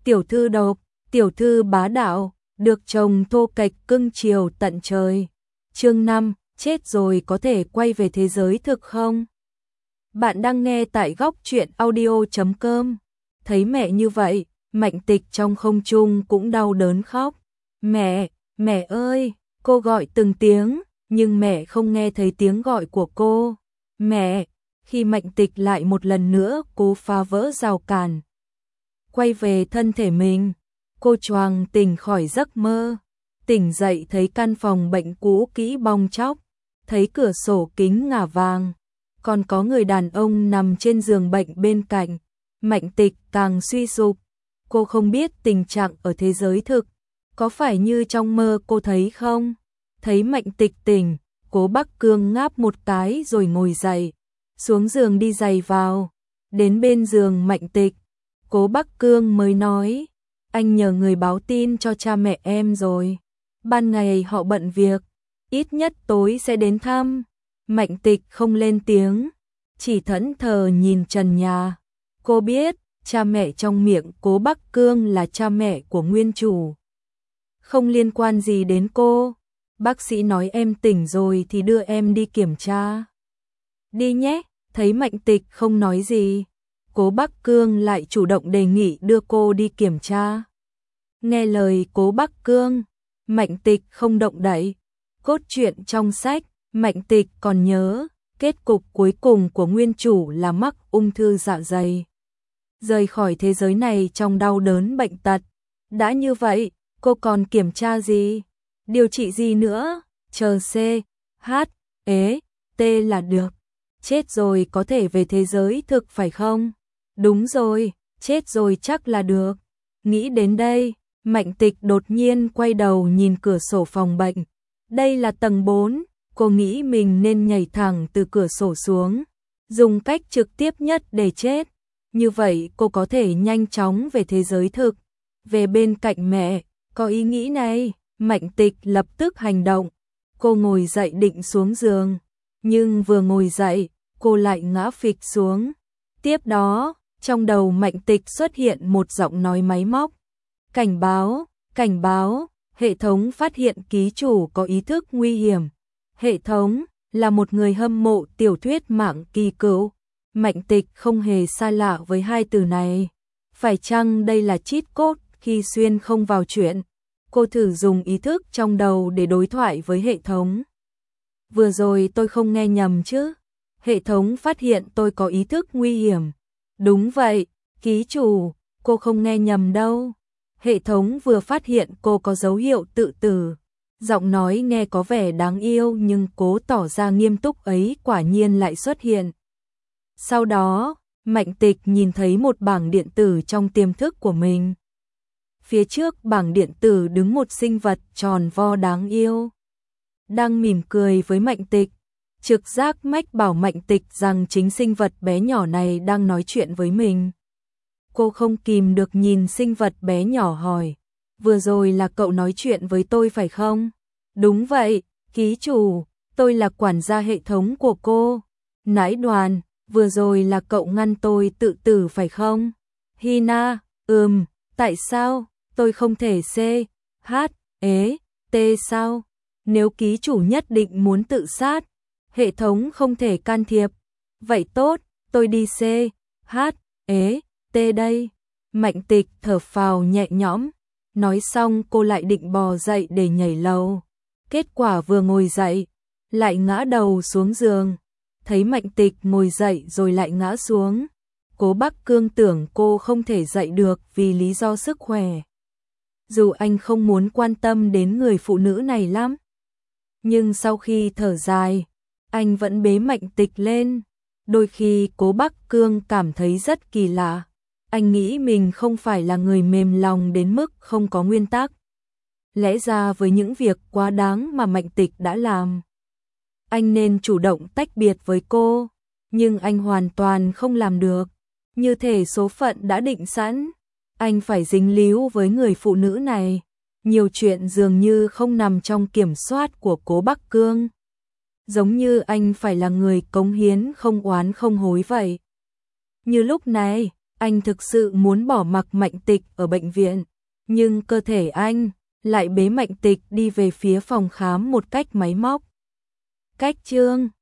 tiểu thư độc, tiểu thư bá đạo, được chồng thô kệch cưng chiều tận trời. Chương 5, chết rồi có thể quay về thế giới thực không? Bạn đang nghe tại góc truyện audio.com. Thấy mẹ như vậy, Mạnh Tịch trong không trung cũng đau đớn khóc. Mẹ, mẹ ơi, cô gọi từng tiếng, nhưng mẹ không nghe thấy tiếng gọi của cô. Mẹ, khi Mạnh Tịch lại một lần nữa cố phá vỡ rào cản, quay về thân thể mình, cô choàng tỉnh khỏi giấc mơ. Tỉnh dậy thấy căn phòng bệnh cũ kỹ bong tróc, thấy cửa sổ kính ngả vàng, còn có người đàn ông nằm trên giường bệnh bên cạnh. Mạnh Tịch càng suy sụp, cô không biết tình trạng ở thế giới thực có phải như trong mơ cô thấy không? Thấy Mạnh Tịch tỉnh, Cố Bắc Cương ngáp một cái rồi ngồi dậy, xuống giường đi giày vào, đến bên giường Mạnh Tịch, Cố Bắc Cương mới nói, anh nhờ người báo tin cho cha mẹ em rồi. Ban ngày họ bận việc, ít nhất tối sẽ đến thăm. Mạnh Tịch không lên tiếng, chỉ thẫn thờ nhìn trần nhà. Cô biết, cha mẹ trong miệng Cố Bắc Cương là cha mẹ của nguyên chủ, không liên quan gì đến cô. Bác sĩ nói em tỉnh rồi thì đưa em đi kiểm tra. Đi nhé, thấy Mạnh Tịch không nói gì, Cố Bắc Cương lại chủ động đề nghị đưa cô đi kiểm tra. Nghe lời Cố Bắc Cương, Mạnh Tịch không động đậy. Cốt truyện trong sách, Mạnh Tịch còn nhớ, kết cục cuối cùng của nguyên chủ là mắc ung thư dạ dày, rời khỏi thế giới này trong đau đớn bệnh tật. Đã như vậy, cô còn kiểm tra gì? Điều trị gì nữa? Chờ C, H, E, T là được. Chết rồi có thể về thế giới thực phải không? Đúng rồi, chết rồi chắc là được. Nghĩ đến đây, Mạnh Tịch đột nhiên quay đầu nhìn cửa sổ phòng bệnh. Đây là tầng 4, cô nghĩ mình nên nhảy thẳng từ cửa sổ xuống, dùng cách trực tiếp nhất để chết. Như vậy cô có thể nhanh chóng về thế giới thực, về bên cạnh mẹ. Có ý nghĩ này, Mạnh Tịch lập tức hành động. Cô ngồi dậy định xuống giường, nhưng vừa ngồi dậy, cô lại ngã phịch xuống. Tiếp đó, trong đầu Mạnh Tịch xuất hiện một giọng nói máy móc. Cảnh báo, hệ thống phát hiện ký chủ có ý thức nguy hiểm. Hệ thống là một người hâm mộ tiểu thuyết mạng kỳ cựu. Mạnh Tịch không hề xa lạ với hai từ này. Phải chăng đây là cheat code khi xuyên không vào chuyện? Cô thử dùng ý thức trong đầu để đối thoại với hệ thống. Vừa rồi tôi không nghe nhầm chứ? Hệ thống phát hiện tôi có ý thức nguy hiểm. Đúng vậy, ký chủ, cô không nghe nhầm đâu. Hệ thống vừa phát hiện cô có dấu hiệu tự tử. Giọng nói nghe có vẻ đáng yêu nhưng cố tỏ ra nghiêm túc ấy quả nhiên lại xuất hiện. Sau đó, Mạnh Tịch nhìn thấy một bảng điện tử trong tiềm thức của mình. Phía trước bảng điện tử đứng một sinh vật tròn vo đáng yêu, đang mỉm cười với Mạnh Tịch. Trực giác mách bảo Mạnh Tịch rằng chính sinh vật bé nhỏ này đang nói chuyện với mình. Cô không kìm được nhìn sinh vật bé nhỏ hỏi, vừa rồi là cậu nói chuyện với tôi phải không? Đúng vậy, ký chủ, tôi là quản gia hệ thống của cô. Nãi Đoàn, vừa rồi là cậu ngăn tôi tự tử phải không? Hina, tại sao? Tôi không thể C, H, E, T sao? Nếu ký chủ nhất định muốn tự sát, hệ thống không thể can thiệp. Vậy tốt, tôi đi C, H, E, T đây. Mạnh Tịch thở phào nhẹ nhõm. Nói xong cô lại định bò dậy để nhảy lầu. Kết quả vừa ngồi dậy, lại ngã đầu xuống giường. Thấy Mạnh Tịch ngồi dậy rồi lại ngã xuống, Cố Bắc Cương tưởng cô không thể dậy được vì lý do sức khỏe. Dù anh không muốn quan tâm đến người phụ nữ này lắm, nhưng sau khi thở dài, anh vẫn bế Mạnh Tịch lên. Đôi khi Cố Bắc Cương cảm thấy rất kỳ lạ. Anh nghĩ mình không phải là người mềm lòng đến mức không có nguyên tắc. Lẽ ra với những việc quá đáng mà Mạnh Tịch đã làm, anh nên chủ động tách biệt với cô, nhưng anh hoàn toàn không làm được. Như thể số phận đã định sẵn, anh phải dính líu với người phụ nữ này. Nhiều chuyện dường như không nằm trong kiểm soát của Cố Bắc Cương. Giống như anh phải là người cống hiến không oán không hối vậy. Như lúc này, Anh thực sự muốn bỏ mặc Mạnh Tịch ở bệnh viện, nhưng cơ thể anh lại bế Mạnh Tịch đi về phía phòng khám một cách máy móc. Cách chương